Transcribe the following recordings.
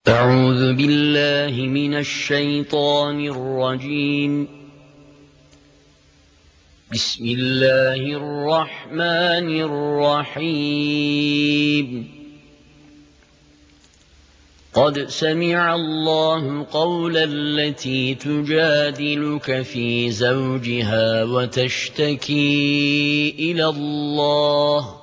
أعوذ بالله من الشيطان الرجيم. بسم الله الرحمن الرحيم. قد سمع الله قول التي تجادلك في زوجها وتشتكي إلى الله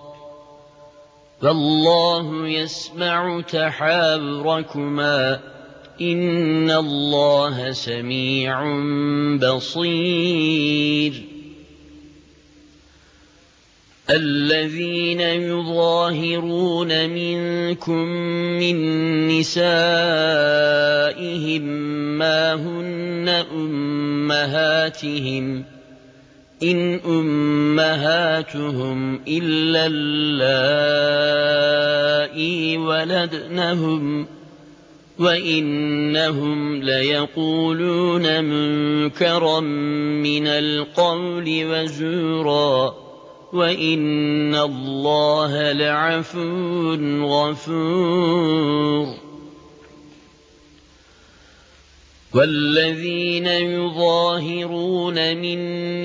فالله يسمع تحاوركما إن الله سميع بصير. الذين يظاهرون منكم من نسائهم ما هن أمهاتهم إن أمهاتهم إلا اللائي ولدنهم وإنهم ليقولون منكرا من القول وزورا وإن الله لعفو غفور. والذين يظاهرون من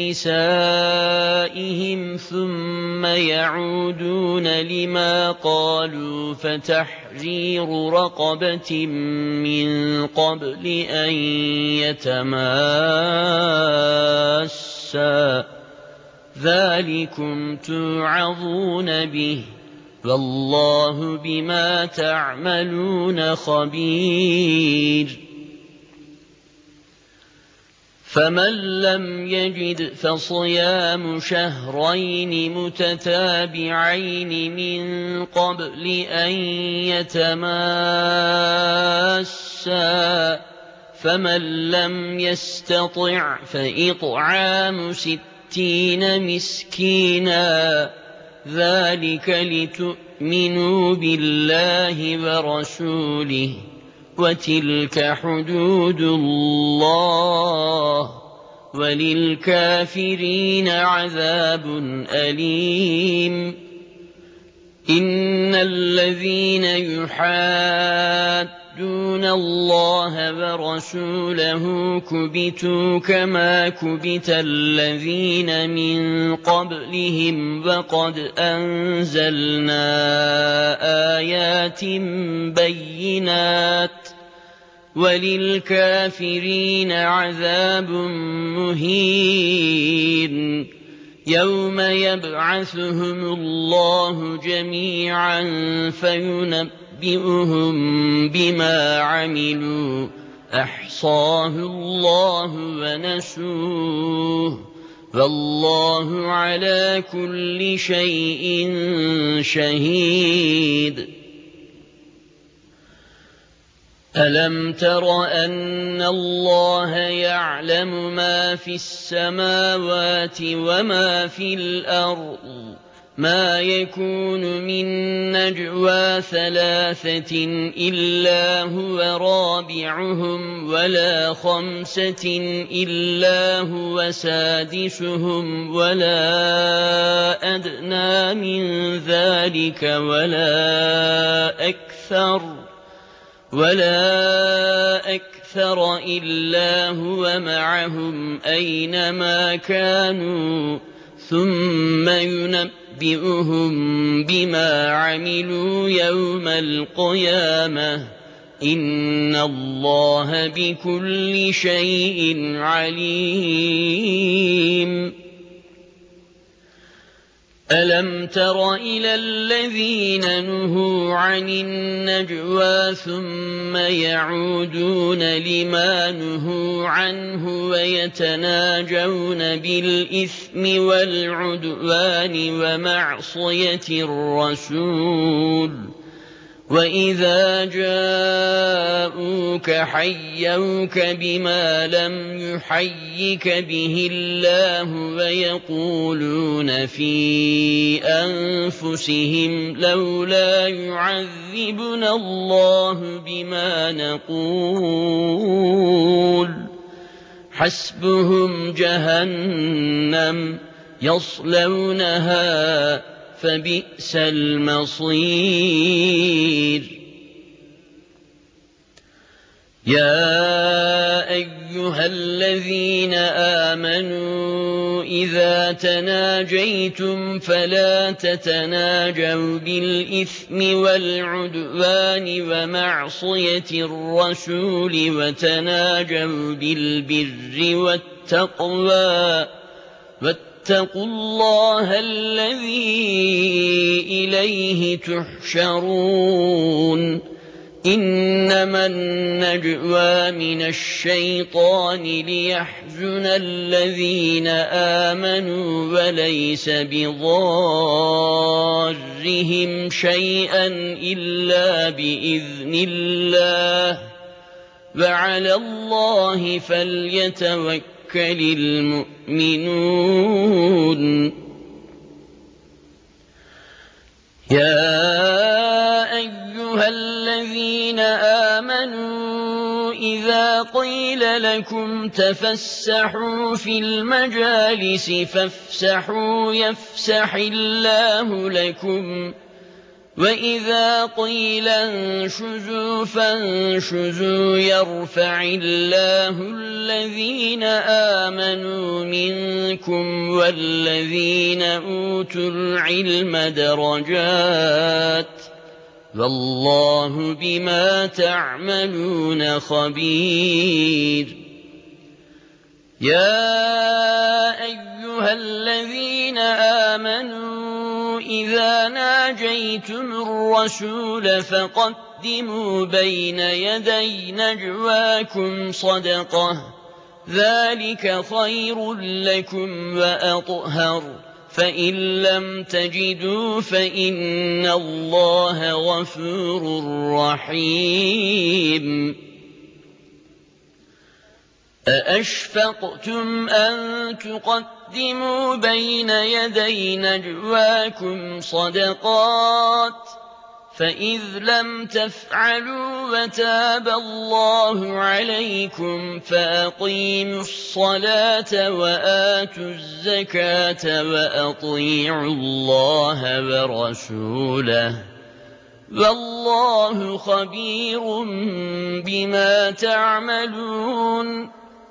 نسائهم ثم يعودون لما قالوا فتحرير رقبة من قبل أن يتماسا ذلكم توعظون به والله بما تعملون خبير. فمن لم يجد فصيام شهرين متتابعين من قبل أن يتماسا فمن لم يستطع فإطعام 60 مسكينا ذلك لتؤمنوا بالله ورسوله وتلك حدود الله وللكافرين عذاب أليم. إن الذين يحادون الله ورسوله كبتوا كما كبت الذين من قبلهم وقد أنزلنا آيات بينات وللكافرين عذاب مهين. يوم يبعثهم الله جميعا فينبئهم بما عملوا أحصاه الله ونسوه والله على كل شيء شهيد. ألم تر أن الله يعلم ما في السماوات وما في الأرض ما يكون من نجوى 3 إلا هو رابعهم ولا 5 إلا هو سادسهم ولا أدنى من ذلك ولا أكثر إلا هو معهم أينما كانوا ثم ينبئهم بما عملوا يوم القيامة إن الله بكل شيء عليم. ألم تر إلى الذين نهوا عن النجوى ثم يعودون لما نهوا عنه ويتناجون بالإثم والعدوان ومعصية الرسول وإذا جاءوك حيوك بما لم يحيك به الله ويقولون في أنفسهم لولا يعذبنا الله بما نقول حسبهم جهنم يصلونها فبئس المصير. يَا أَيُّهَا الَّذِينَ آمَنُوا إِذَا تَنَاجَيْتُمْ فَلَا تَتَنَاجَوْا بِالْإِثْمِ وَالْعُدْوَانِ وَمَعْصِيَتِ الرَّسُولِ وَتَنَاجَوْا بِالْبِرِّ وَالتَّقْوَىٰ وَاتَّقُوا اللَّهَ الَّذِي إِلَيْهِ تُحْشَرُونَ إِنَّمَا النَّجْوَىٰ مِنَ الشَّيْطَانِ لِيَحْزُنَ الَّذِينَ آمَنُوا وَلَيْسَ بِضَارِّهِمْ شَيْئًا إِلَّا بِإِذْنِ اللَّهِ ۚ وَعَلَى اللَّهِ فَلْيَتَوَكَّلِ الْمُؤْمِنُونَ يَا أَيُّهَا الَّذِينَ آمَنُوا إِذَا قِيلَ لَكُمْ تَفَسَّحُوا فِي الْمَجَالِسِ فَافْسَحُوا يَفْسَحِ اللَّهُ لَكُمْ ۖ وَإِذَا قِيلَ انشُزُوا فَانشُزُوا يَرْفَعِ اللَّهُ الَّذِينَ آمَنُوا مِنكُمْ وَالَّذِينَ أُوتُوا الْعِلْمَ دَرَجَاتٍ ۚ وَاللَّهُ بِمَا تَعْمَلُونَ خَبِيرٌ يَا أَيُّهَا الَّذِينَ آمَنُوا إِذَا نَاجَيْتُمُ الرَّسُولَ فَقَدِّمُوا بَيْنَ يَدَيْ نَجْوَاكُمْ صَدَقَةً ۚ ذَٰلِكَ خَيْرٌ لَّكُمْ وَأَطْهَرُ ۚ فَإِن لَّمْ تَجِدُوا فَإِنَّ اللَّهَ غَفُورٌ رَّحِيمٌ أَأَشْفَقْتُمْ أَن تُقَدِّمُوا بَيْنَ يَدَيْ نَجْوَاكُمْ صَدَقَاتٍ ۚ فَإِذْ لَمْ تَفْعَلُوا وَتَابَ اللَّهُ عَلَيْكُمْ فَأَقِيمُوا الصَّلَاةَ وَآتُوا الزَّكَاةَ وَأَطِيعُوا اللَّهَ وَرَسُولَهُ ۚ وَاللَّهُ خَبِيرٌ بِمَا تَعْمَلُونَ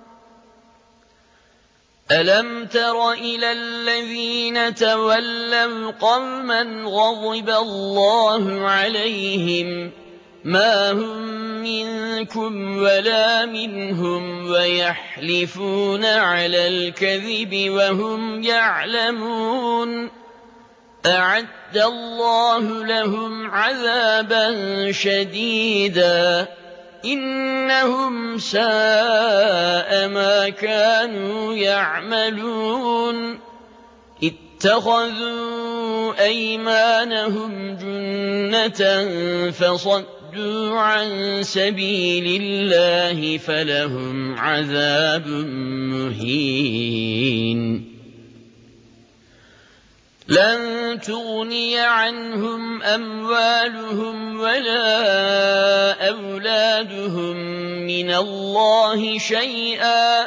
أَلَمْ تَرَ إِلَى الَّذِينَ تَوَلَّوْا قَوْمًا غَضِبَ اللَّهُ عَلَيْهِم مَّا هُم مِّنكُمْ وَلَا مِنْهُمْ وَيَحْلِفُونَ عَلَى الْكَذِبِ وَهُمْ يَعْلَمُونَ أَعَدَّ اللَّهُ لَهُمْ عَذَابًا شَدِيدًا إِنَّهُمْ سَاءَ مَا كَانُوا يَعْمَلُونَ اتَّخَذُوا أَيْمَانَهُمْ جُنَّةً فَصَدُّوا عَن سَبِيلِ اللَّهِ فَلَهُمْ عَذَابٌ مُّهِينٌ لَّن تُغْنِيَ عَنْهُمْ أَمْوَالُهُمْ وَلَا أَوْلَادُهُم مِّنَ اللَّهِ شَيْئًا ۚ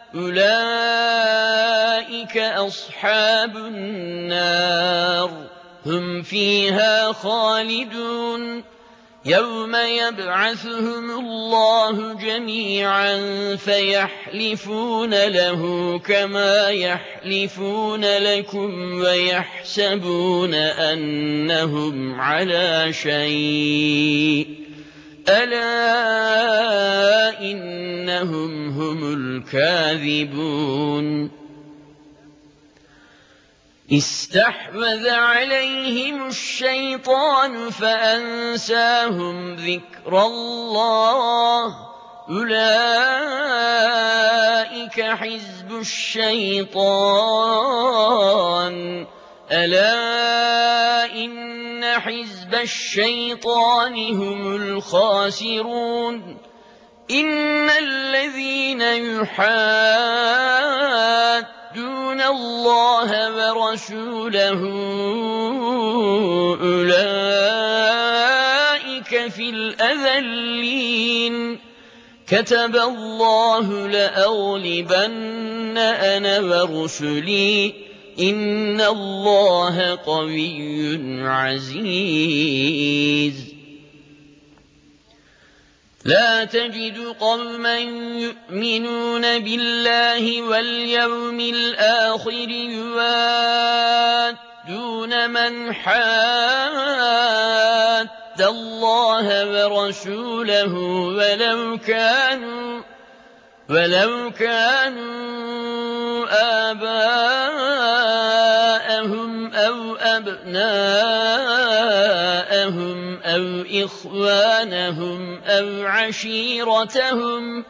أُولَٰئِكَ أَصْحَابُ النَّارِ ۖ هُمْ فِيهَا خَالِدُونَ يَوْمَ يَبْعَثُهُمُ اللَّهُ جَمِيعًا فَيَحْلِفُونَ لَهُ كَمَا يَحْلِفُونَ لَكُمْ وَيَحْسَبُونَ أَنَّهُمْ عَلَىٰ شَيْءٍ ۚ أَلَا إِنَّهُمْ هُمُ الْكَاذِبُونَ اسْتَحْوَذَ عَلَيْهِمُ الشَّيْطَانُ فَأَنسَاهُمْ ذِكْرَ اللَّهِ ۚ أُولَٰئِكَ حِزْبُ الشَّيْطَانِ ۚ أَلَا إِنَّ حِزْبَ الشَّيْطَانِ هُمُ الْخَاسِرُونَ إِنَّ الَّذِينَ يُحَادُّونَ اللَّهَ وَرَسُولَهُ أُولَٰئِكَ فِي الْأَذَلِّينَ كَتَبَ اللَّهُ لَأَغْلِبَنَّ أَنَا وَرُسُلِي ۚ إِنَّ اللَّهَ قَوِيٌّ عَزِيزٌ لا تجد قوما يؤمنون بالله واليوم الآخر يوادون من حاد الله ورسوله ولو كانوا آباءهم أو أبناءهم أو إخوانهم أو عشيرتهم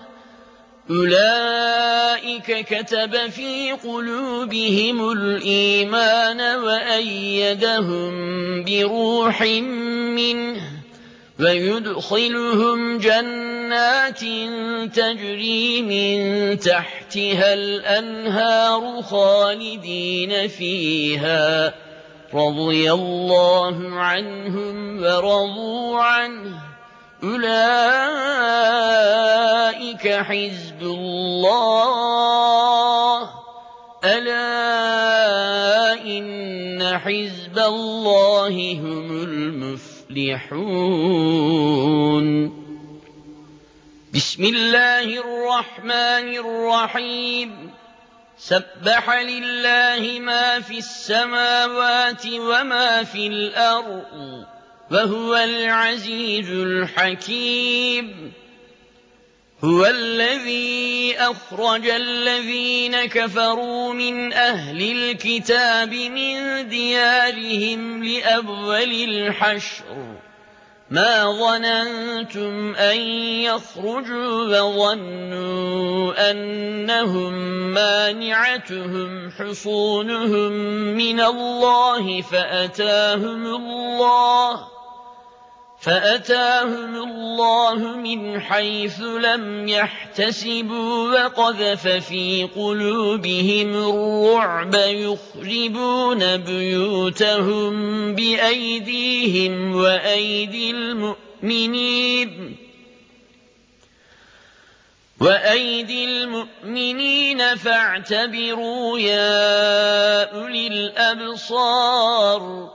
أولئك كتب في قلوبهم الإيمان وأيدهم بروح منه ويدخلهم جنات تجري من تحتها الأنهار خالدين فيها رضي الله عنهم ورضوا عنه أولئك حزب الله ألا إن حزب الله هم المفلحون بسم الله الرحمن الرحيم سبح لله ما في السماوات وما في الأرض وهو العزيز الحكيم هو الذي أخرج الذين كفروا من أهل الكتاب من ديارهم لأول الحشر ما ظننتم أن يخرجوا وظنوا أنهم مانعتهم حصونهم من الله فأتاهم الله من حيث لم يحتسبوا وقذف في قلوبهم الرعب يخربون بيوتهم بأيديهم وأيدي المؤمنين فاعتبروا يا أولي الأبصار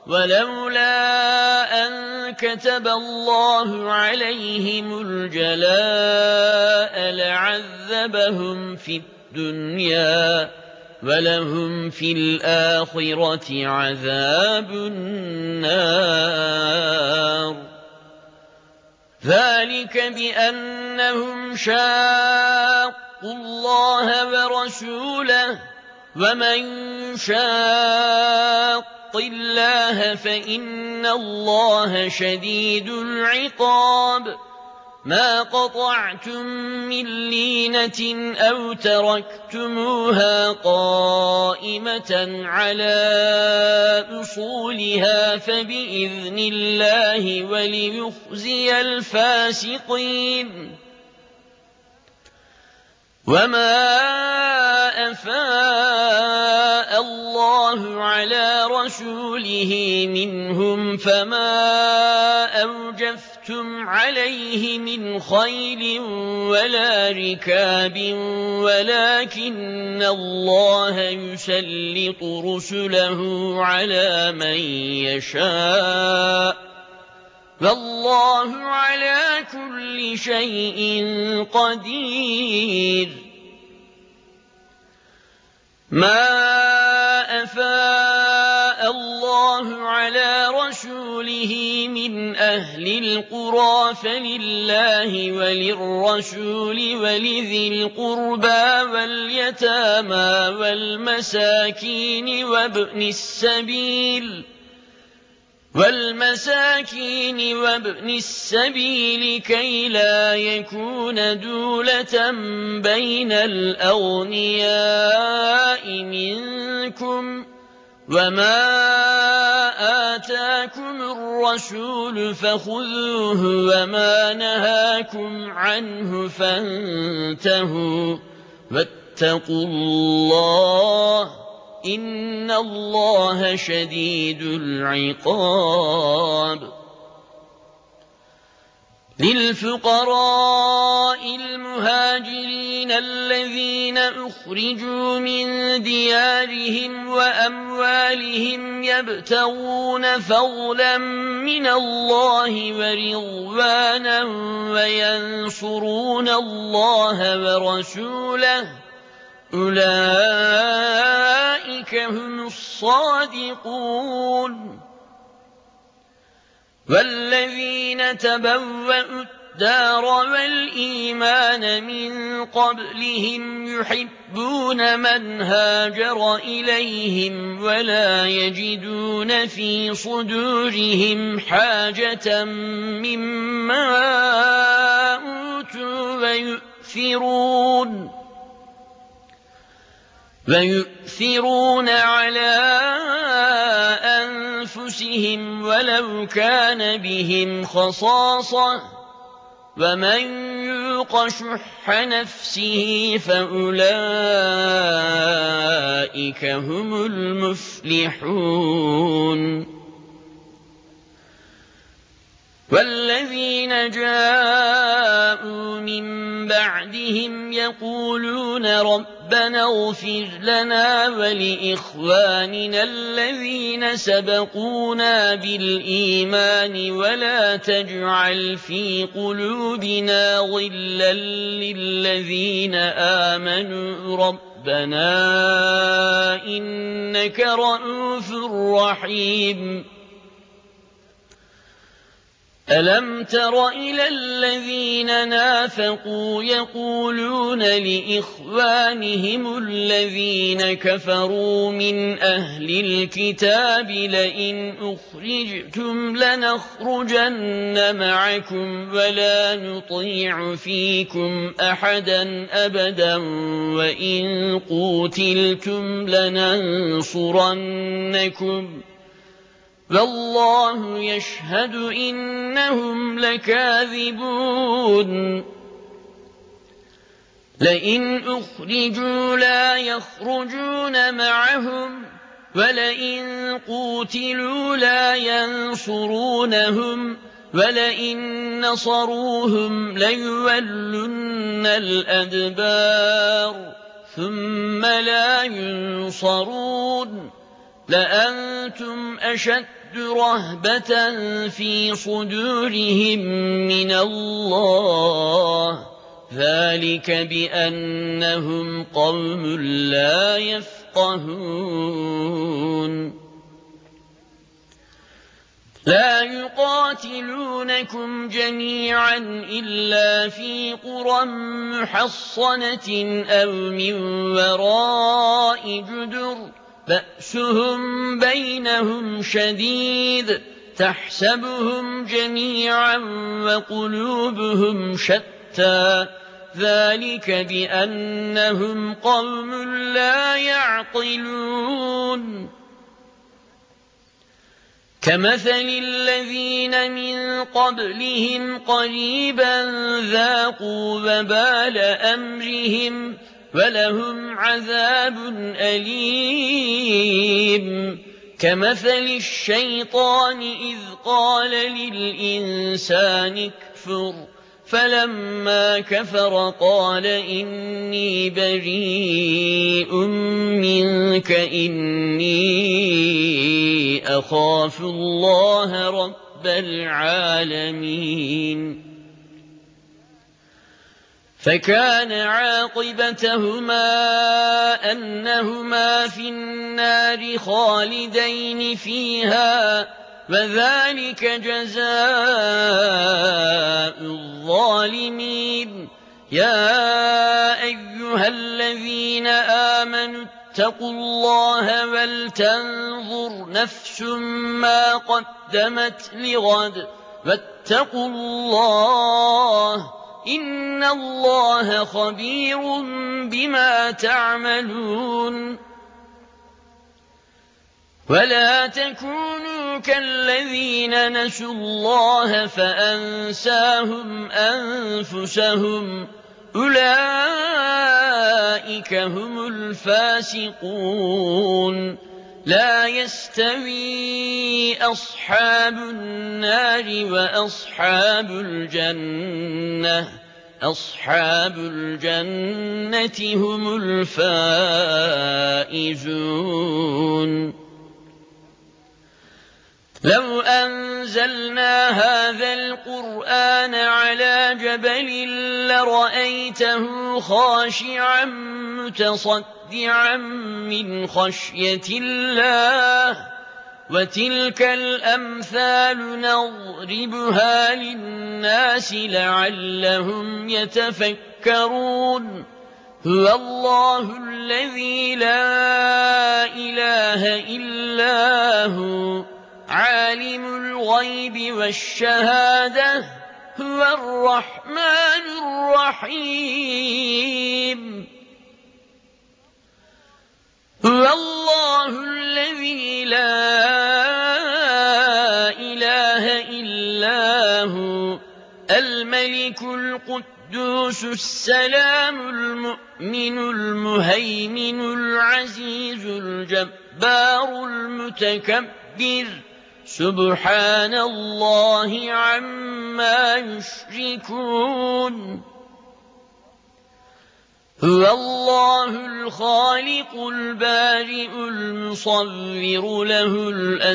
ولولا أن كتب الله عليهم الجلاء لعذبهم في الدنيا ولهم في الآخرة عذاب النار ذلك بأنهم شاقوا الله ورسوله ومن شاق الله فإن الله شديد العقاب ما قطعتم من لينة أو تركتموها قائمة على أصولها فبإذن الله وليخزي الفاسقين وما أفاء الله على رسوله منهم فما أوجفتم عليه من خيل ولا ركاب ولكن الله يسلط رسله على من يشاء والله على كل شيء قدير ما أفاء الله على رسوله من أهل القرى فلله وللرسول ولذي القربى واليتامى والمساكين وابن السبيل كي لا يكون دولة بين الأغنياء منكم وما آتاكم الرسول فخذوه وما نهاكم عنه فانتهوا واتقوا الله إن الله شديد العقاب للفقراء المهاجرين الذين أخرجوا من ديارهم وأموالهم يبتغون فضلا من الله ورضوانا وينصرون الله ورسوله أولئك هم الصادقون والذين تبوأوا الدار والإيمان من قبلهم يحبون من هاجر إليهم ولا يجدون في صدورهم حاجة مما أوتوا ويؤثرون على أنفسهم ولو كان بهم خصاصة ومن يوق شح نفسه فأولئك هم المفلحون والذين جاءوا من بعدهم يقولون ربنا اغفر لنا ولإخواننا الذين سبقونا بالإيمان ولا تجعل في قلوبنا غلا للذين آمنوا ربنا إنك رءوف رحيم ألم تر إلى الذين نافقوا يقولون لإخوانهم الذين كفروا من أهل الكتاب لئن أخرجتم لنخرجن معكم ولا نطيع فيكم أحدا أبدا وإن قوتلتم لننصرنكم والله يشهد إنهم لكاذبون لئن أخرجوا لا يخرجون معهم ولئن قوتلوا لا ينصرونهم ولئن نصروهم ليولن الأدبار ثم لا ينصرون لأنتم أشد رهبة في صدورهم من الله ذلك بأنهم قوم لا يفقهون لا يقاتلونكم جميعا إلا في قرى محصنة أو من وراء جدر بأسهم بينهم شديد تحسبهم جميعا وقلوبهم شتى ذلك بأنهم قوم لا يعقلون كمثل الذين من قبلهم قريبا ذاقوا وبال أمرهم ولهم عذاب أليم كمثل الشيطان إذ قال للإنسان اكفر فلما كفر قال إني بريء منك إني أخاف الله رب العالمين فكان عاقبتهما أنهما في النار خالدين فيها وذلك جزاء الظالمين يا أيها الذين آمنوا اتقوا الله ولتنظر نفس ما قدمت لغد واتقوا الله إن الله خبير بما تعملون ولا تكونوا كالذين نسوا الله فأنساهم أنفسهم أولئك هم الفاسقون لا يستوي أصحاب النار وأصحاب الجنة أصحاب الجنة هم الفائزون لو أنزلنا هذا القرآن على جبل لرأيته خاشعا متصدعا من خشية الله وتلك الأمثال نضربها للناس لعلهم يتفكرون هو الله الذي لا إله إلا هو عالم الغيب والشهادة هو الرحمن الرحيم هو الله الذي لا إله إلا هو الملك القدوس السلام المؤمن المهيمن العزيز الجبار المتكبر سبحان الله عما يشركون هو الله الخالق البارئ المصور له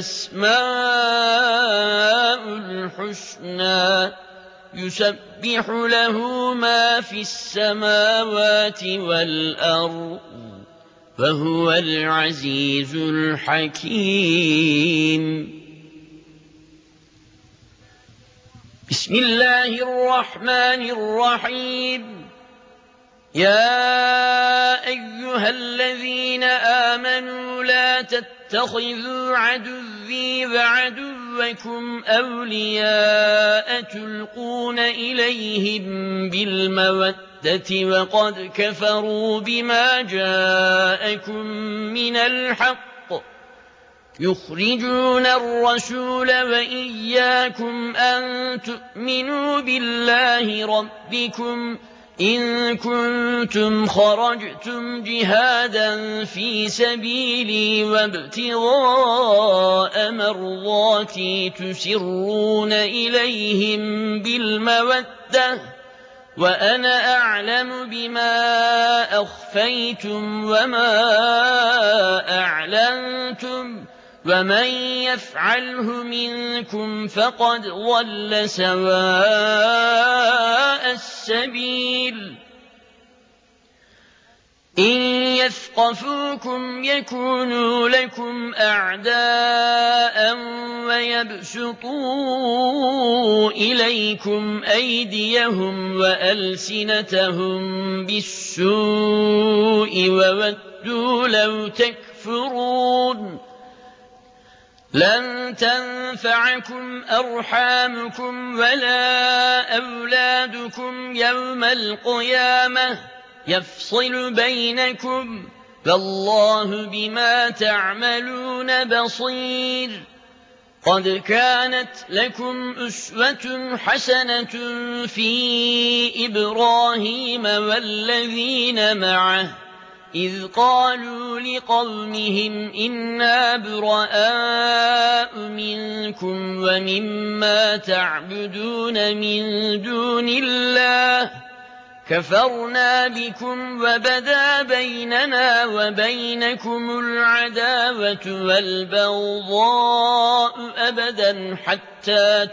الأسماء الحسنى يسبح له ما في السماوات والأرض وهو العزيز الحكيم بسم الله الرحمن الرحيم يا أيها الذين آمنوا لا تتخذوا عدوي وعدوكم أولياء تلقون إليهم بالمودة وقد كفروا بما جاءكم من الحق يخرجون الرسول وإياكم أن تؤمنوا بالله ربكم إن كنتم خرجتم جهادا في سبيلي وابتغاء مرضاتي تسرون إليهم بالمودة وأنا أعلم بما أخفيتم وما أعلنتم ومن يفعله منكم فقد ضل سواء السبيل إن يثقفوكم يكونوا لكم أعداء ويبسطوا إليكم أيديهم وألسنتهم بالسوء وودوا لو تكفرون لن تنفعكم أرحامكم ولا أولادكم يوم القيامة يفصل بينكم فالله بما تعملون بصير قد كانت لكم أسوة حسنة في إبراهيم والذين معه إذ قالوا لقومهم إنا براء منكم ومما تعبدون من دون الله كفرنا بكم وبدا بيننا وبينكم العداوة والبغضاء أبدا حتى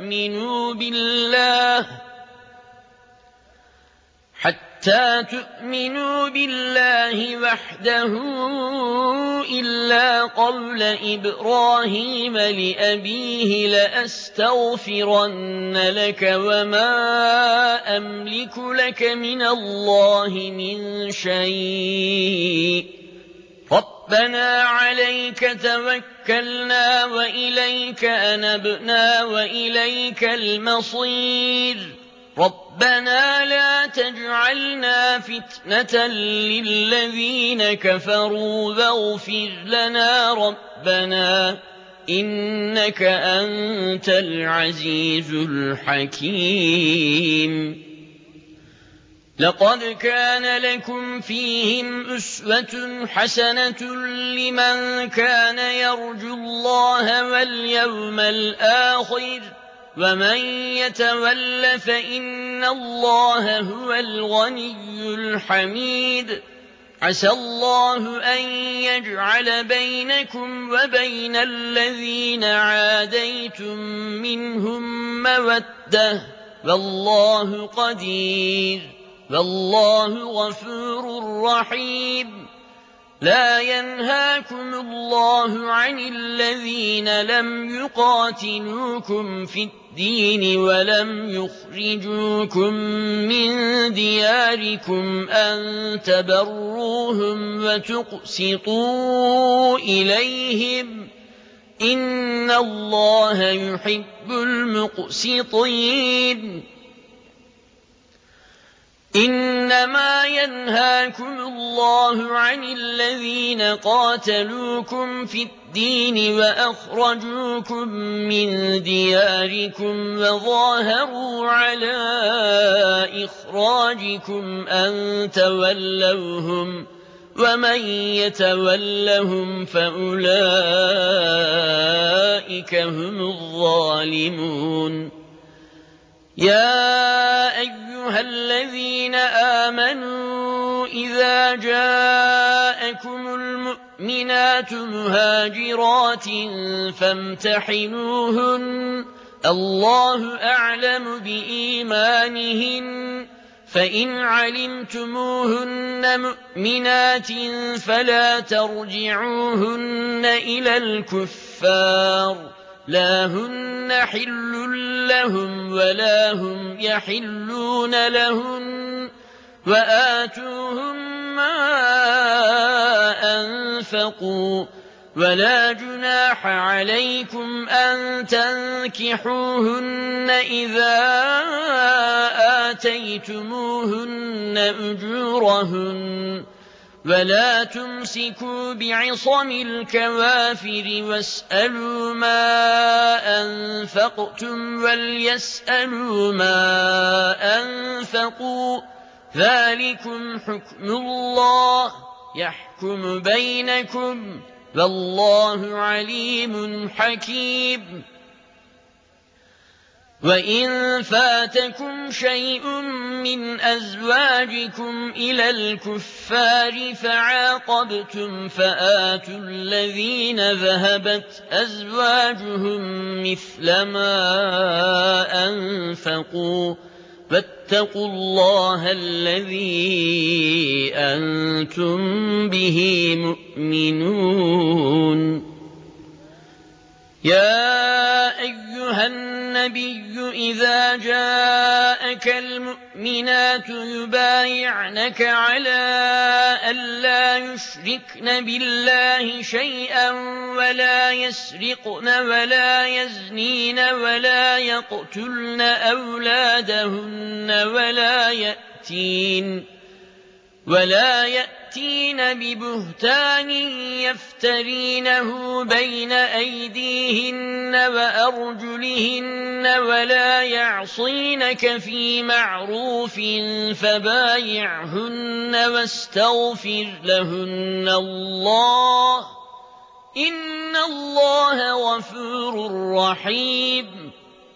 تؤمنوا بالله وحده إلا قول إبراهيم لأبيه لأستغفرن لك وما أملك لك من الله من شيء ربنا عليك توكلنا وإليك أنبنا وإليك المصير ربنا لا تجعلنا فتنة للذين كفروا واغفر لنا ربنا إنك أنت العزيز الحكيم لقد كان لكم فيهم أسوة حسنة لمن كان يرجو الله واليوم الآخر ومن يتول فإن الله هو الغني الحميد عسى الله أن يجعل بينكم وبين الذين عاديتم منهم مودة والله قدير والله غفور رحيم لا ينهاكم الله عن الذين لم يقاتلوكم في الدين ولم يخرجوكم من دياركم أن تبروهم وتقسطوا إليهم إن الله يحب المقسطين إنما ينهاكم الله عن الذين قاتلوكم في الدين وأخرجوكم من دياركم وظاهروا على إخراجكم أن تولوهم ومن يتولهم فأولئك هم الظالمون يا أيها الذين آمنوا إذا جاءكم المؤمنات مهاجرات فامتحنوهن الله أعلم بإيمانهن فإن علمتموهن مؤمنات فلا ترجعوهن إلى الكفار لا هن حل لهم ولا هم يحلون لهن وآتوهم ما أنفقوا ولا جناح عليكم أن تنكحوهن إذا آتيتموهن أجورهن ولا تمسكوا بعصم الكوافر واسألوا ما أنفقتم وليسألوا ما أنفقوا ذلكم حكم الله يحكم بينكم والله عليم حكيم وإن فاتكم شيء من أزواجكم إلى الكفار فعاقبتم فآتوا الذين ذهبت أزواجهم مثل ما أنفقوا واتقوا الله الذي أنتم به مؤمنون يا أيها النبي إذا جاءك المؤمنات يبايعنك على ألا يشركن بالله شيئا ولا يسرقن ولا يزنين ولا يقتلن أولادهن ولا يأتين ببهتان يفترينه بين أيديهن وأرجلهن ولا يعصينك في معروف فبايعهن واستغفر لهن الله إن الله غفور رحيم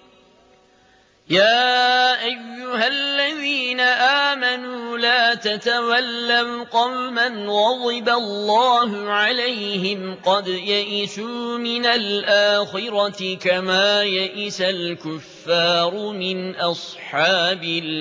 يا أيها الذين آمنوا لا تتولوا قوما غضب الله عليهم قد يئسوا من الآخرة كما يئس الكفار من أصحاب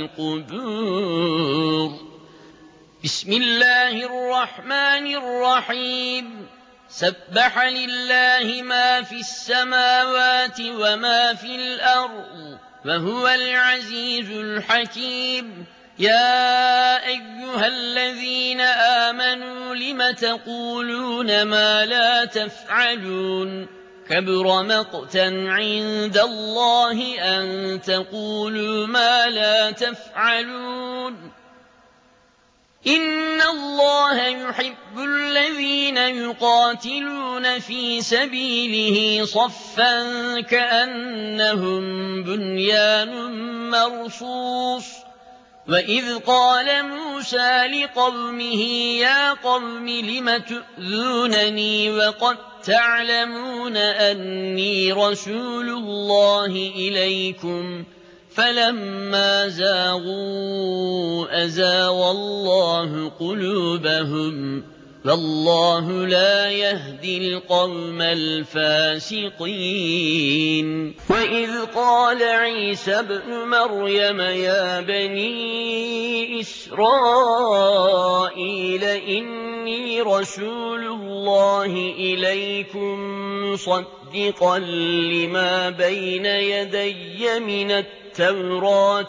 القبور بسم الله الرحمن الرحيم سبح لله ما في السماوات وما في الأرض وهو العزيز الحكيم يا أيها الذين آمنوا لم تقولون ما لا تفعلون كبر مقتا عند الله أن تقولوا ما لا تفعلون إن الله يحب الذين يقاتلون في سبيله صفا كأنهم بنيان مرصوص وَإِذْ قَالَ مُوسَىٰ لِقَوْمِهِ يَا قَوْمِ لِمَ تُؤْذُونَنِي وَقَد تَّعْلَمُونَ أَنِّي رَسُولُ اللَّهِ إِلَيْكُمْ فَلَمَّا زَاغُوا أَزَاغَ اللَّهُ قُلُوبَهُمْ وَاللَّهُ لَا يَهْدِي الْقَوْمَ الْفَاسِقِينَ وَإِذْ قَالَ عِيسَى ابْنُ مَرْيَمَ يَا بَنِي إِسْرَائِيلَ إِنِّي رَسُولُ اللَّهِ إِلَيْكُم مُّصَدِّقًا لِّمَا بَيْنَ يَدَيَّ مِنَ التَّوْرَاةِ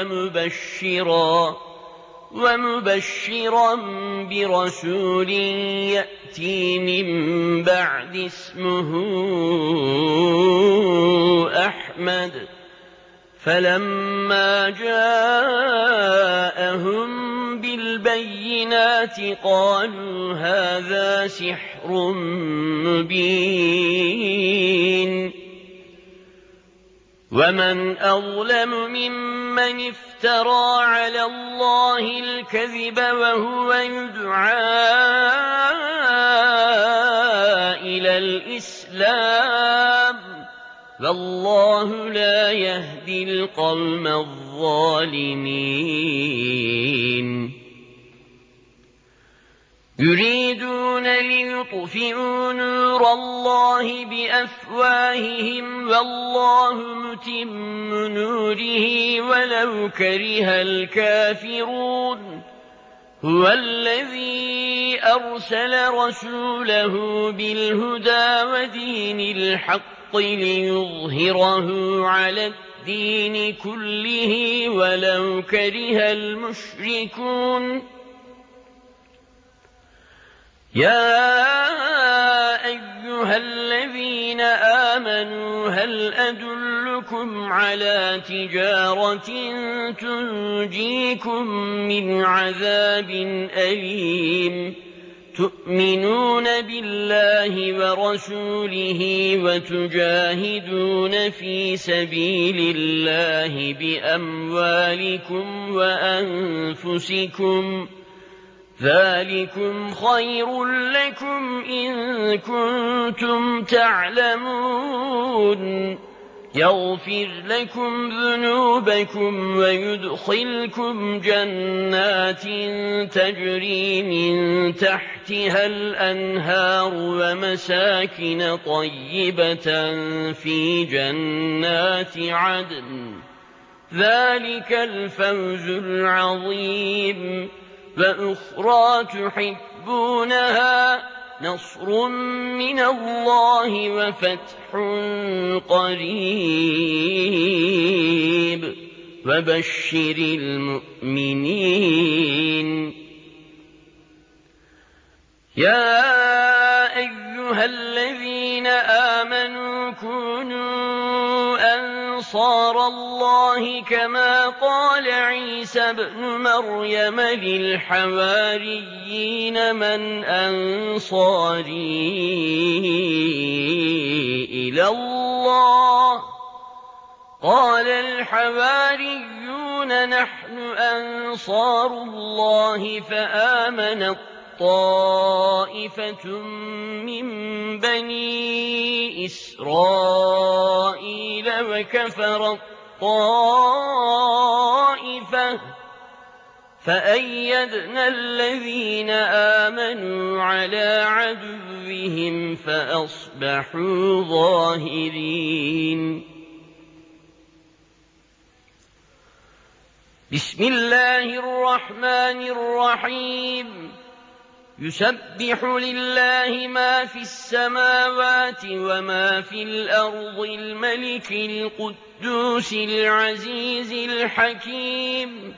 وَمُبَشِّرًا بِرَسُولٍ يَأْتِي مِن بَعْدِ اسْمُهُ أَحْمَدُ ۖ فَلَمَّا جَاءَهُم بِالْبَيِّنَاتِ قَالُوا هَٰذَا سِحْرٌ مُّبِينٌ وَمَنْ أَظْلَمُ مِمَّنِ افْتَرَىٰ عَلَى اللَّهِ الْكَذِبَ وَهُوَ يُدْعَىٰ إِلَى الْإِسْلَامِ ۚ وَاللَّهُ لَا يَهْدِي الْقَوْمَ الظَّالِمِينَ يُرِيدُونَ لِيُطْفِئُوا نُورَ اللَّهِ بِأَفْوَاهِهِمْ وَاللَّهُ مُتِمُّ نُورِهِ وَلَوْ كَرِهَ الْكَافِرُونَ هُوَ الَّذِي أَرْسَلَ رَسُولَهُ بِالْهُدَىٰ وَدِينِ الْحَقِّ لِيُظْهِرَهُ عَلَى الدِّينِ كُلِّهِ وَلَوْ كَرِهَ الْمُشْرِكُونَ يَا أَيُّهَا الَّذِينَ آمَنُوا هَلْ أَدُلُّكُمْ عَلَىٰ تِجَارَةٍ تُنجِيكُم مِّنْ عَذَابٍ أَلِيمٍ تُؤْمِنُونَ بِاللَّهِ وَرَسُولِهِ وَتُجَاهِدُونَ فِي سَبِيلِ اللَّهِ بِأَمْوَالِكُمْ وَأَنفُسِكُمْ ۚ ذَٰلِكُمْ خَيْرٌ لَّكُمْ إِن كُنتُمْ تَعْلَمُونَ يَغْفِرْ لَكُمْ ذُنُوبَكُمْ وَيُدْخِلْكُمْ جَنَّاتٍ تَجْرِي مِن تَحْتِهَا الْأَنْهَارُ وَمَسَاكِنَ طَيِّبَةً فِي جَنَّاتِ عَدْنٍ ۚ ذَٰلِكَ الْفَوْزُ الْعَظِيمُ وَأُخْرَىٰ تُحِبُّونَهَا ۖ نَصْرٌ مِّنَ اللَّهِ وَفَتْحٌ قَرِيبٌ وَبَشِّرِ الْمُؤْمِنِينَ يَا أَيُّهَا الَّذِينَ آمَنُوا كُونُوا أَنصَارَ اللَّهِ كَمَا قَالَ عِيسَى ابْنُ مَرْيَمَ لِلْحَوَارِيِّينَ مَنْ أَنصَارِي إِلَى اللَّهِ ۖ قَالَ الْحَوَارِيُّونَ نَحْنُ أَنصَارُ اللَّهِ فَآمَنَت طَّائِفَةٌ مِّن بَنِي إِسْرَائِيلَ وَكَفَرَت طَّائِفَةٌ فَأَيَّدْنَا الَّذِينَ آمَنُوا عَلَىٰ عَدُوِّهِمْ فَأَصْبَحُوا ظَاهِرِينَ بسم الله الرحمن الرحيم يسبح لله ما في السماوات وما في الأرض الملك القدوس العزيز الحكيم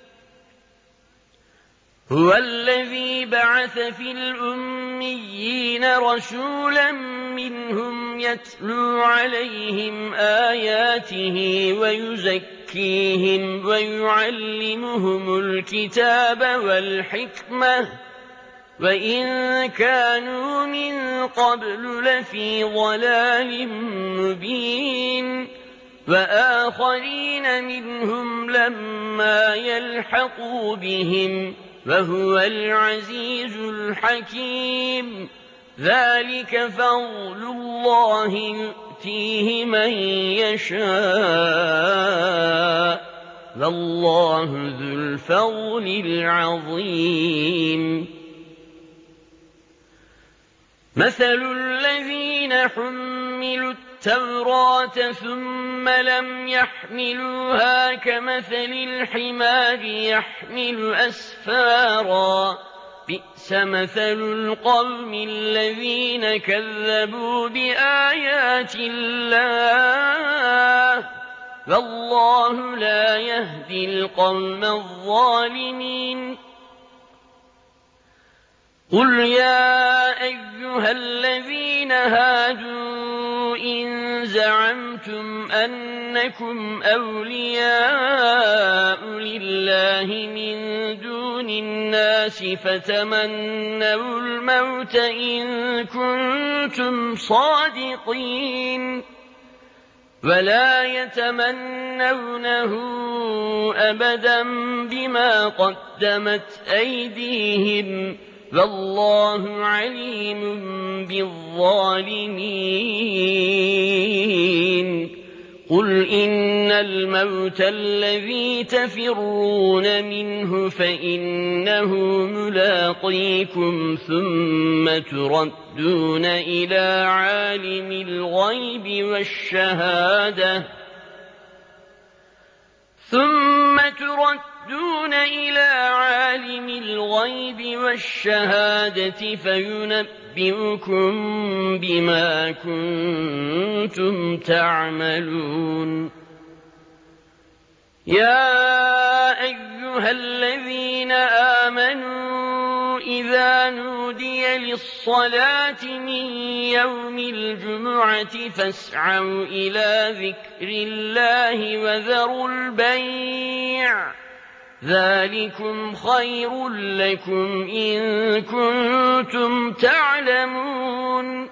هو الذي بعث في الأميين رسولا منهم يتلو عليهم آياته ويزكيهم ويعلمهم الكتاب والحكمة وإن كانوا من قبل لفي ضلال مبين وآخرين منهم لما يلحقوا بهم وهو العزيز الحكيم ذلك فضل الله يؤتيه من يشاء والله ذو الفضل العظيم مثل الذين حملوا التوراة ثم لم يحملوها كمثل الحمار يحمل أسفارا بئس مثل القوم الذين كذبوا بآيات الله والله لا يهدي القوم الظالمين قل يا أيها الذين هادوا إن زعمتم أنكم أولياء لله من دون الناس فتمنوا الموت إن كنتم صادقين ولا يتمنونه أبدا بما قدمت أيديهم والله عليم بالظالمين قل إن الموت الذي تفرون منه فإنه ملاقيكم ثم تردون إلى عالم الغيب والشهادة فينبئكم بما كنتم تعملون يا أيها الذين آمنوا إذا نودي للصلاة من يوم الجمعة فاسعوا إلى ذكر الله وذروا البيع ذلكم خير لكم إن كنتم تعلمون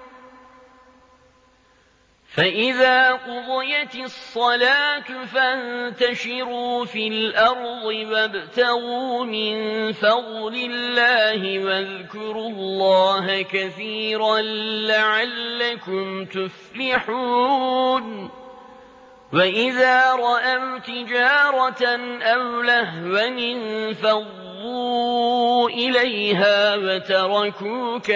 فإذا قضيت الصلاة فانتشروا في الأرض وابتغوا من فضل الله واذكروا الله كثيرا لعلكم تفلحون وإذا رأوا تجارة أو لهوا انفضوا إليها وتركوك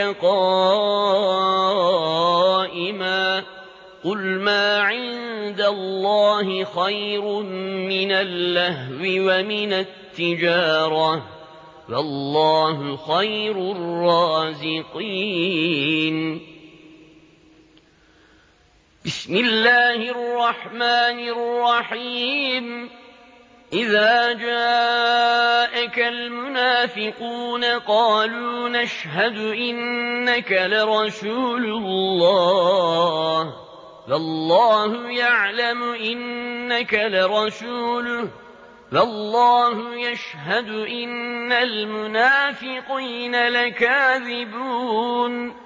قائما قل ما عند الله خير من اللهو ومن التجارة والله خير الرازقين بسم الله الرحمن الرحيم إذا جاءك المنافقون قالوا نشهد إنك لرسول الله والله يعلم إنك لرسوله والله يشهد إن المنافقين لكاذبون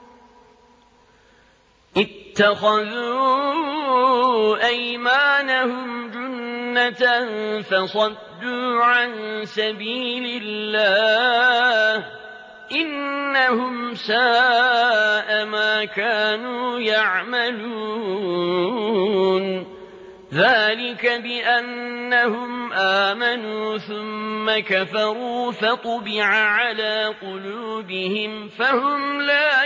اتخذوا أيمانهم جنة فصدوا عن سبيل الله إنهم ساء ما كانوا يعملون ذلك بأنهم آمنوا ثم كفروا فطبع على قلوبهم فهم لا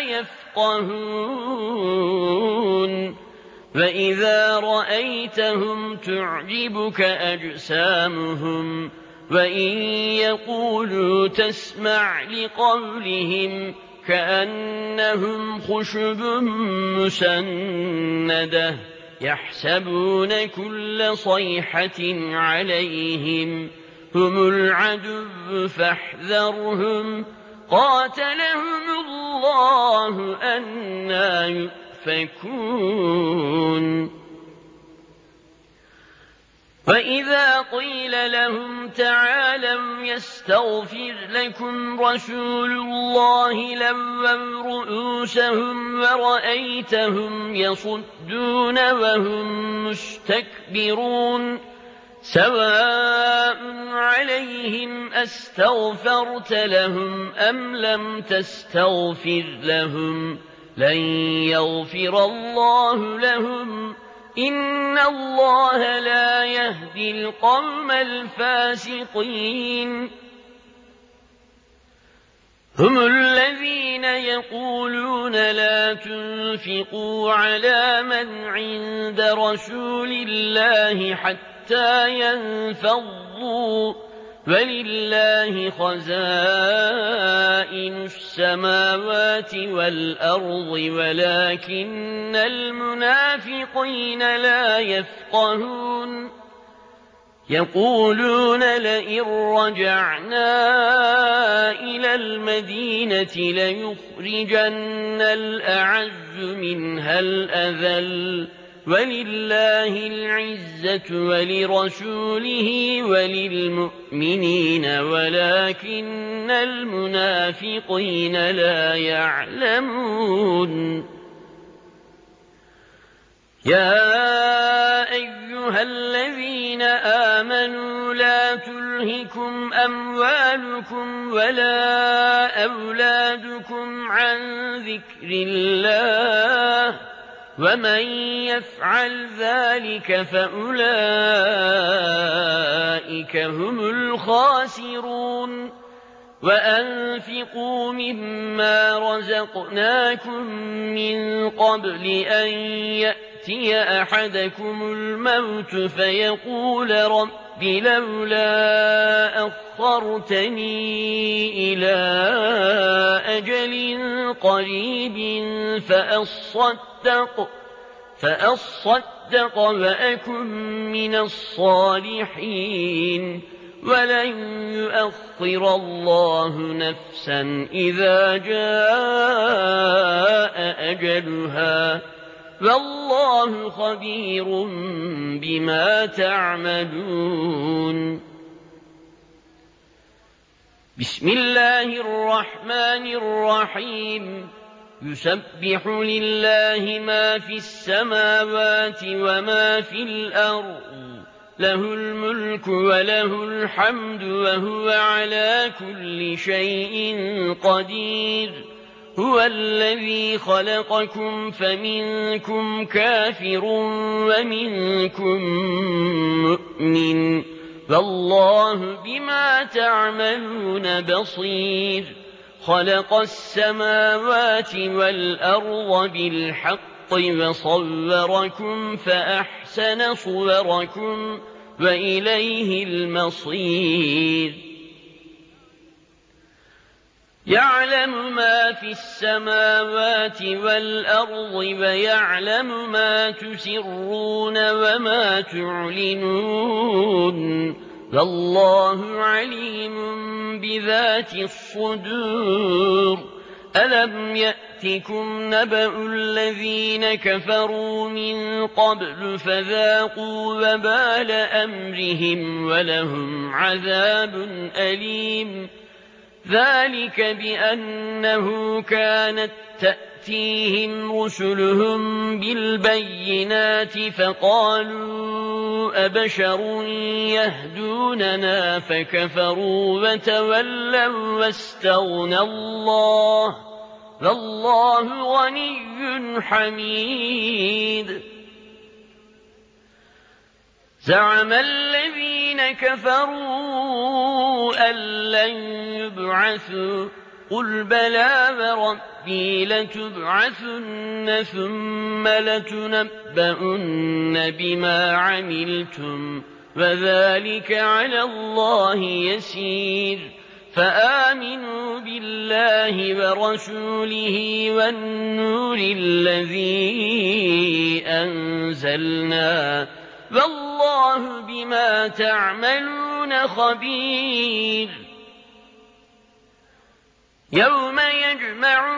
يفقهون وإذا رأيتهم تعجبك أجسامهم وإن يقولوا تسمع لقولهم كأنهم خشب مسندة يحسبون كل صيحة عليهم هم العدو فاحذرهم قاتلهم الله أنى يؤفكون وإذا قيل لهم تعالوا يستغفر لكم رسول الله لووا رؤوسهم ورأيتهم يصدون وهم مستكبرون سواء عليهم أستغفرت لهم أم لم تستغفر لهم لن يغفر الله لهم إن الله لا يهدي القوم الفاسقين هم الذين يقولون لا تنفقوا على من عند رسول الله حتى ينفضوا ولله خزائن السماوات والأرض ولكن المنافقين لا يفقهون يقولون لئن رجعنا إلى المدينة ليخرجن الأعز منها الأذل ولله العزة ولرسوله وللمؤمنين ولكن المنافقين لا يعلمون يا أيها الذين آمنوا لا تلهكم أموالكم ولا أولادكم عن ذكر الله ومن يفعل ذلك فأولئك هم الخاسرون وأنفقوا مما رزقناكم من قبل أن يأتي أحدكم الموت فيقول رب لولا أخرتني إلى أجل قريب فأصدق وأكن من الصالحين ولن يؤخر الله نفسا إذا جاء أجلها والله خبير بما تعملون بسم الله الرحمن الرحيم يسبح لله ما في السماوات وما في الأرض له الملك وله الحمد وهو على كل شيء قدير هو الذي خلقكم فمنكم كافر ومنكم مؤمن والله بما تعملون بصير خلق السماوات والأرض بالحق وصوركم فأحسن صوركم وإليه المصير يعلم ما في السماوات والأرض ويعلم ما تسرون وما تعلنون والله عليم بذات الصدور ألم يأتكم نبأ الذين كفروا من قبل فذاقوا وبال أمرهم ولهم عذاب أليم ذلك بأنه كانت تأتيهم رسلهم بالبينات فقالوا أبشر يهدوننا فكفروا وتولوا واستغنى الله والله غني حميد زعم الذين كفروا أن لن يبعثوا قل بلى وربي لتبعثن ثم لتنبؤن بما عملتم وذلك على الله يسير فآمنوا بالله ورسوله والنور الذي أنزلنا والله بما تعملون خبير يوم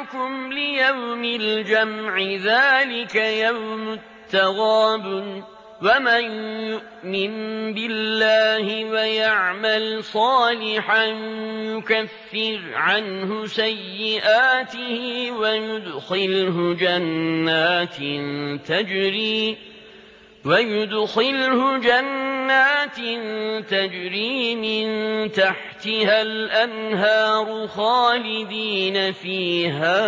يجمعكم ليوم الجمع ذلك يوم التغابن ومن يؤمن بالله ويعمل صالحا يكفر عنه سيئاته ويدخله جنات تجري من تحتها الأنهار خالدين فيها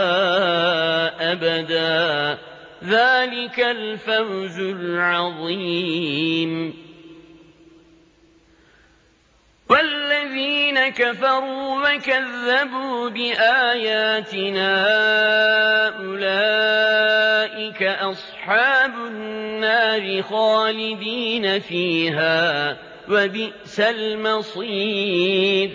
أبدا ذلك الفوز العظيم. والذين كفروا وكذبوا بآياتنا أولئك أصحاب النار خالدين فيها وبئس المصير.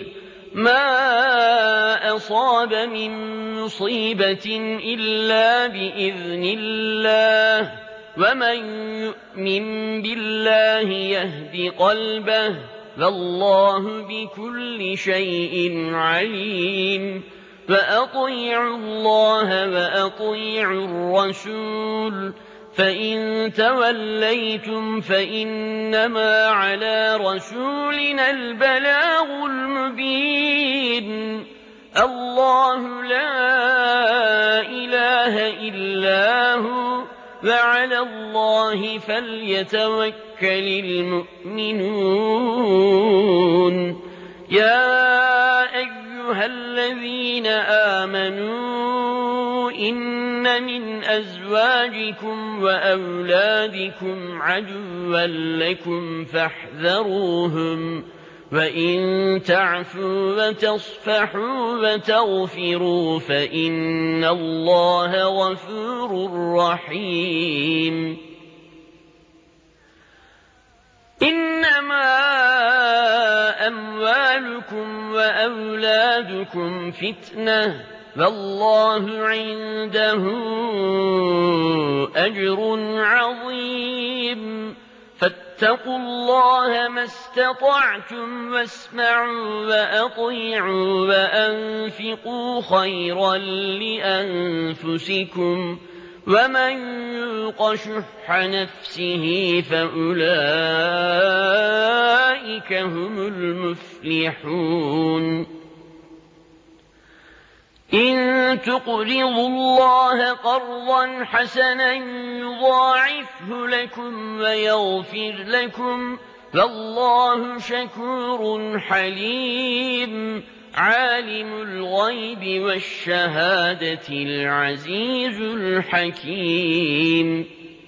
ما أصاب من مصيبة إلا بإذن الله ومن يؤمن بالله يهد قلبه والله بكل شيء عليم. فأطيعوا الله وأطيعوا الرسول فإن توليتم فإنما على رسولنا البلاغ المبين. الله لا إله إلا هو وعلى الله فليتوكل المؤمنون. يا أيها الذين آمنوا إن من أزواجكم وأولادكم عدوا لكم فاحذروهم وإن تعفوا وتصفحوا وتغفروا فإن الله غفور رحيم. إنما أموالكم وأولادكم فتنة والله عنده أجر عظيم. فاتقوا الله ما استطعتم واسمعوا وأطيعوا وأنفقوا خيرا لأنفسكم ومن يوق شح نفسه فأولئك هم المفلحون. إن تقرضوا الله قرضا حسنا يضاعفه لكم ويغفر لكم والله شكور حليم. عالم الغيب والشهادة العزيز الحكيم.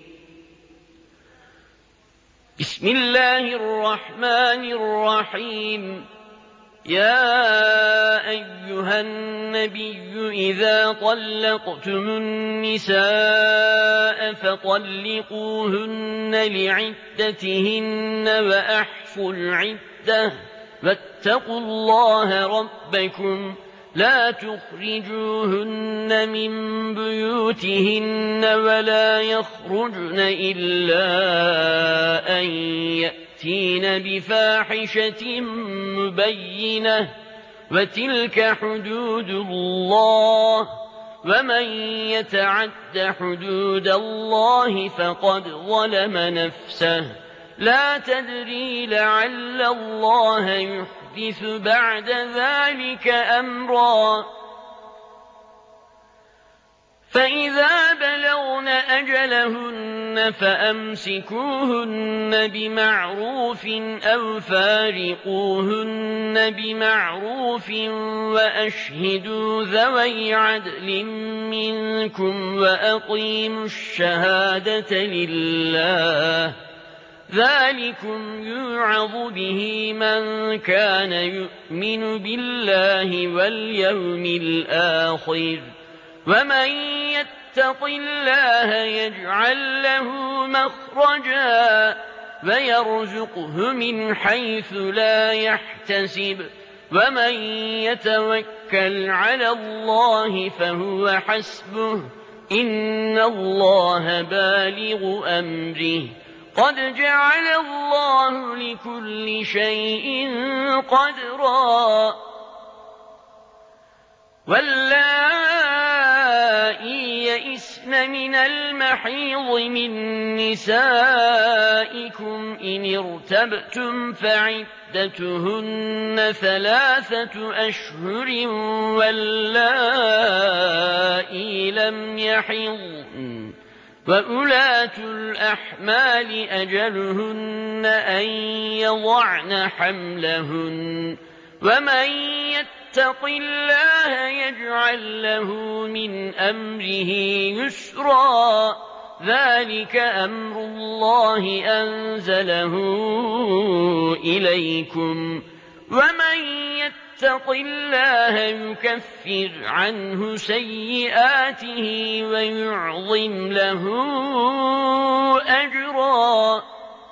بسم الله الرحمن الرحيم. يا أيها النبي إذا طلقتم النساء فطلقوهن لعدتهن وأحصوا العدة واتقوا الله ربكم لا تخرجوهن من بيوتهن ولا يخرجن إلا أن يأتين بفاحشة مبينة وتلك حدود الله ومن يتعد حدود الله فقد ظلم نفسه. لا تدري لعل الله يحدث بعد ذلك أمرا. فإذا بلغن أجلهن فأمسكوهن بمعروف أو فارقوهن بمعروف وأشهدوا ذوي عدل منكم وأقيموا الشهادة لله. ذلكم يوعظ به من كان يؤمن بالله واليوم الآخر. ومن يتق الله يجعل له مخرجا ويرزقه من حيث لا يحتسب. ومن يتوكل على الله فهو حسبه إن الله بالغ أمره قد جعل الله لكل شيء قدرا. واللائي يئسن يئسن من المحيض من نسائكم إن ارتبتم فعدتهن 3 أشهر واللائي لم يحضن وأولاة الأحمال أجلهن أن يضعن حملهن ومن يتق الله يجعل له من أمره يسرا ذلك أمر الله أنزله إليكم ومن يتق الله يكفر عنه سيئاته ويعظم له أجرا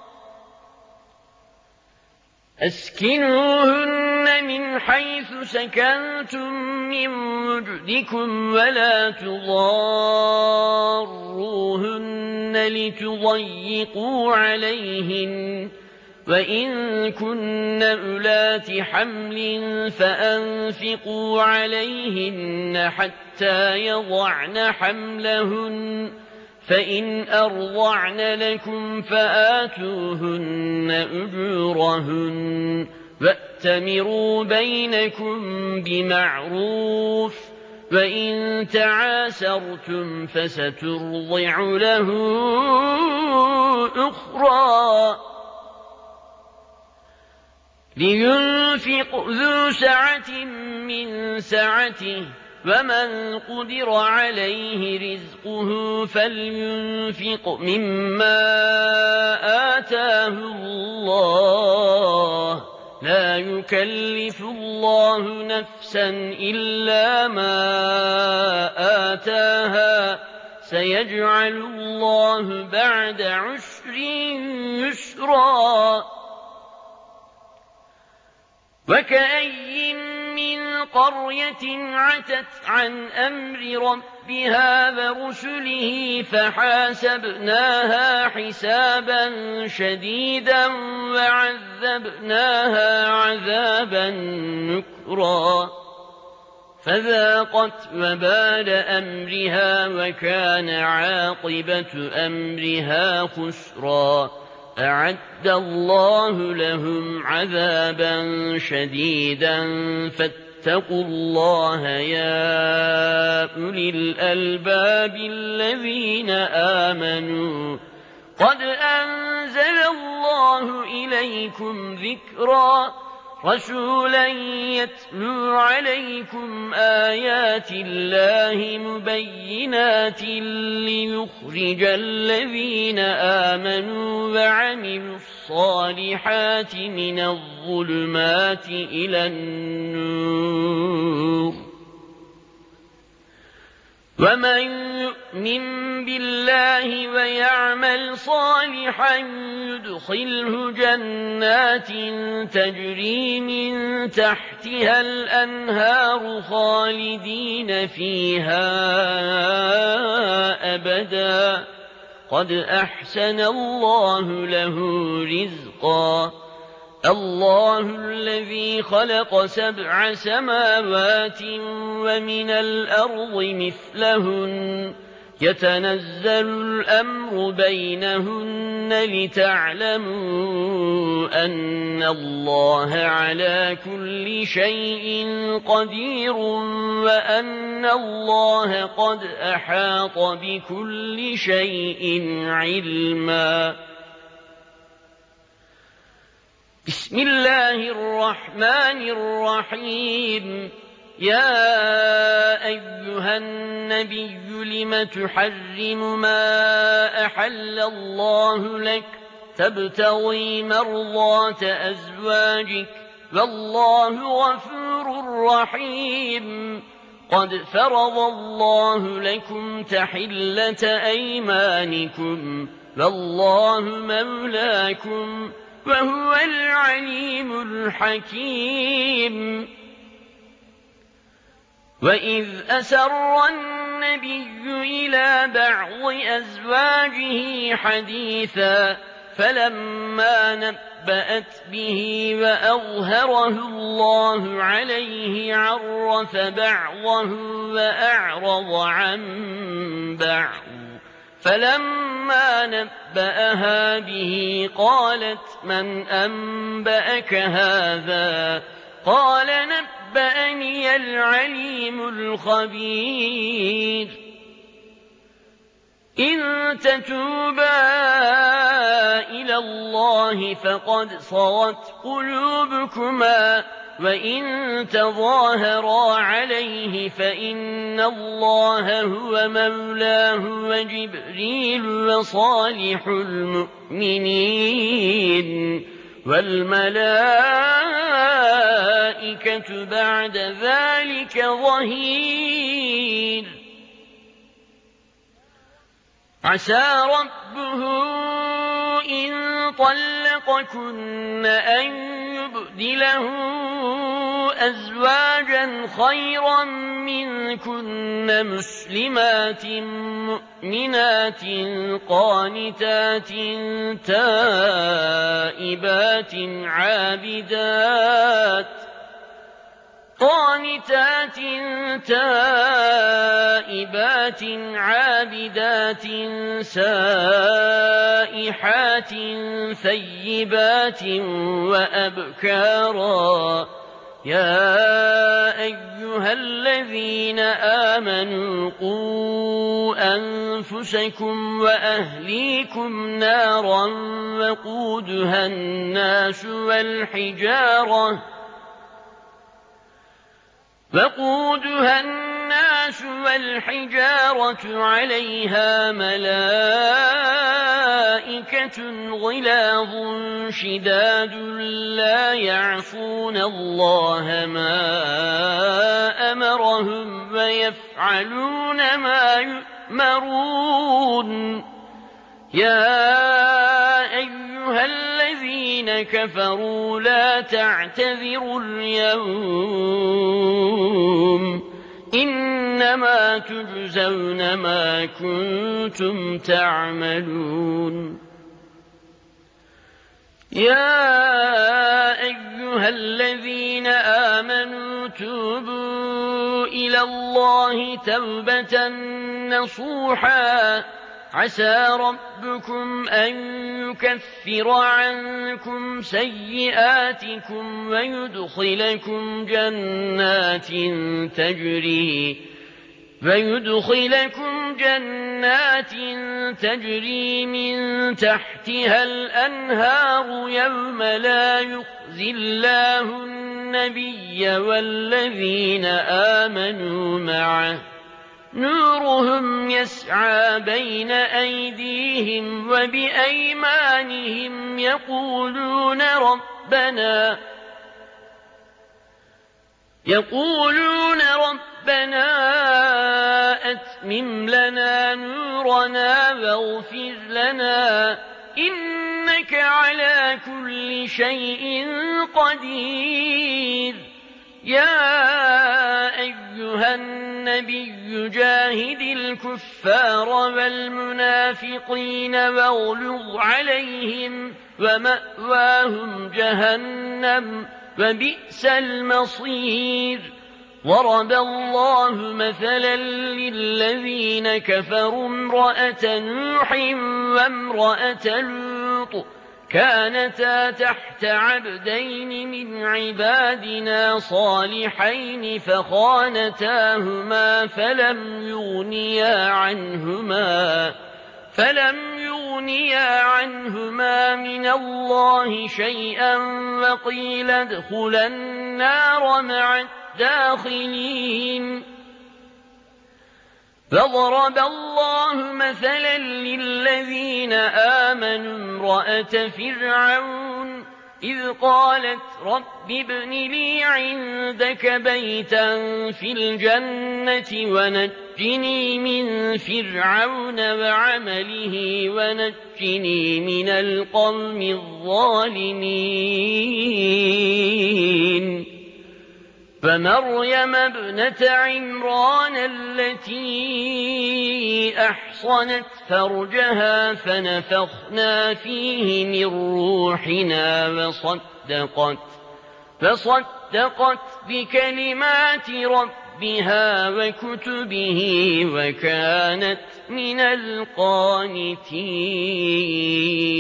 أسكنوهن من حيث سكنتم من وجدكم ولا تضاروهن لتضيقوا عليهن وإن كن أولات حمل فأنفقوا عليهن حتى يضعن حملهن فإن أرضعن لكم فآتوهن أجورهن وأتمروا بينكم بمعروف وإن تعاسرتم فسترضع له أخرى لينفق ذو سعة من سعته ومن قدر عليه رزقه فلينفق مما آتاه الله لا يكلف الله نفسا إلا ما آتاها سيجعل الله بعد عسر يسرا وكأين من قرية عتت عن أمر ربها ورسله فحاسبناها حسابا شديدا وعذبناها عذابا نكرا فذاقت وبال أمرها وكان عاقبة أمرها خسرا أعد الله لهم عذابا شديدا فاتقوا الله يا أولي الألباب الذين آمنوا قد أنزل الله إليكم ذكرا رسولا يتلو عليكم آيات الله مبينات ليخرج الذين آمنوا وعملوا الصالحات من الظلمات إلى النور ومن يؤمن بالله ويعمل صالحا يدخله جنات تجري من تحتها الأنهار خالدين فيها أبدا قد أحسن الله له رزقا الله الذي خلق 7 سماوات ومن الأرض مثلهن يتنزل الأمر بينهن لتعلموا أن الله على كل شيء قدير وأن الله قد أحاط بكل شيء علما بسم الله الرحمن الرحيم يا أيها النبي لم تحرم ما أحل الله لك تبتغي مرضات أزواجك والله غفور رحيم قد فرض الله لكم تحلة أيمانكم والله مولاكم وهو العليم الحكيم وإذ أسر النبي إلى بعض أزواجه حديثا فلما نبأ نبأت به وأظهره الله عليه عرف بعضه وأعرض عن بعض فلما نبأها به قالت من أنبأك هذا قال نبأني العليم الخبير إن تتوبا إلى الله فقد صغت قلوبكما وإن تظاهرا عليه فإن الله هو مولاه وجبريل وصالح المؤمنين والملائكة بعد ذلك ظهير عسى ربه إن طلقكن أن يبدله أزواجا خيرا منكن مسلمات مؤمنات قانتات تائبات عابدات سائحات ثيبات وأبكارا يا أيها الذين آمنوا قوا أنفسكم وأهليكم نارا وقودها الناس والحجارة عليها ملائكة غلاظ شداد لا يعصون الله ما أمرهم ويفعلون ما يؤمرون يا أيها الذين كفروا لا تعتذروا اليوم إنما تجزون ما كنتم تعملون يا أيها الذين آمنوا توبوا إلى الله توبة نصوحا عسى ربكم أن يكفر عنكم سيئاتكم ويدخلكم جنات تجري من تحتها الأنهار يوم لا يخزي الله النبي والذين آمنوا معه نورهم يسعى بين أيديهم وبأيمانهم يقولون ربنا أتمم لنا نورنا واغفر لنا إنك على كل شيء قدير يا أيها النبي جاهد الكفار والمنافقين واغلظ عليهم ومأواهم جهنم وبئس المصير ضرب الله مثلا للذين كفروا امرأة نوح وامرأة لوط كانتا تحت عبدين من عبادنا صالحين فخانتاهما فلم يغنيا عنهما من الله شيئا وقيل ادخلا النار مع الداخلين فضرب الله مثلا للذين آمنوا امرأة فرعون إذ قالت رب ابن لي عندك بيتا في الجنة ونجني من فرعون وعمله ونجني من القوم الظالمين فمريم ابنة عمران التي أحصنت فرجها فنفخنا فيه من روحنا فصدقت بكلمات ربها وكتبه وكانت من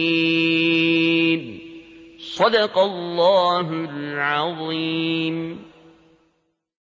القانتين. صدق الله العظيم.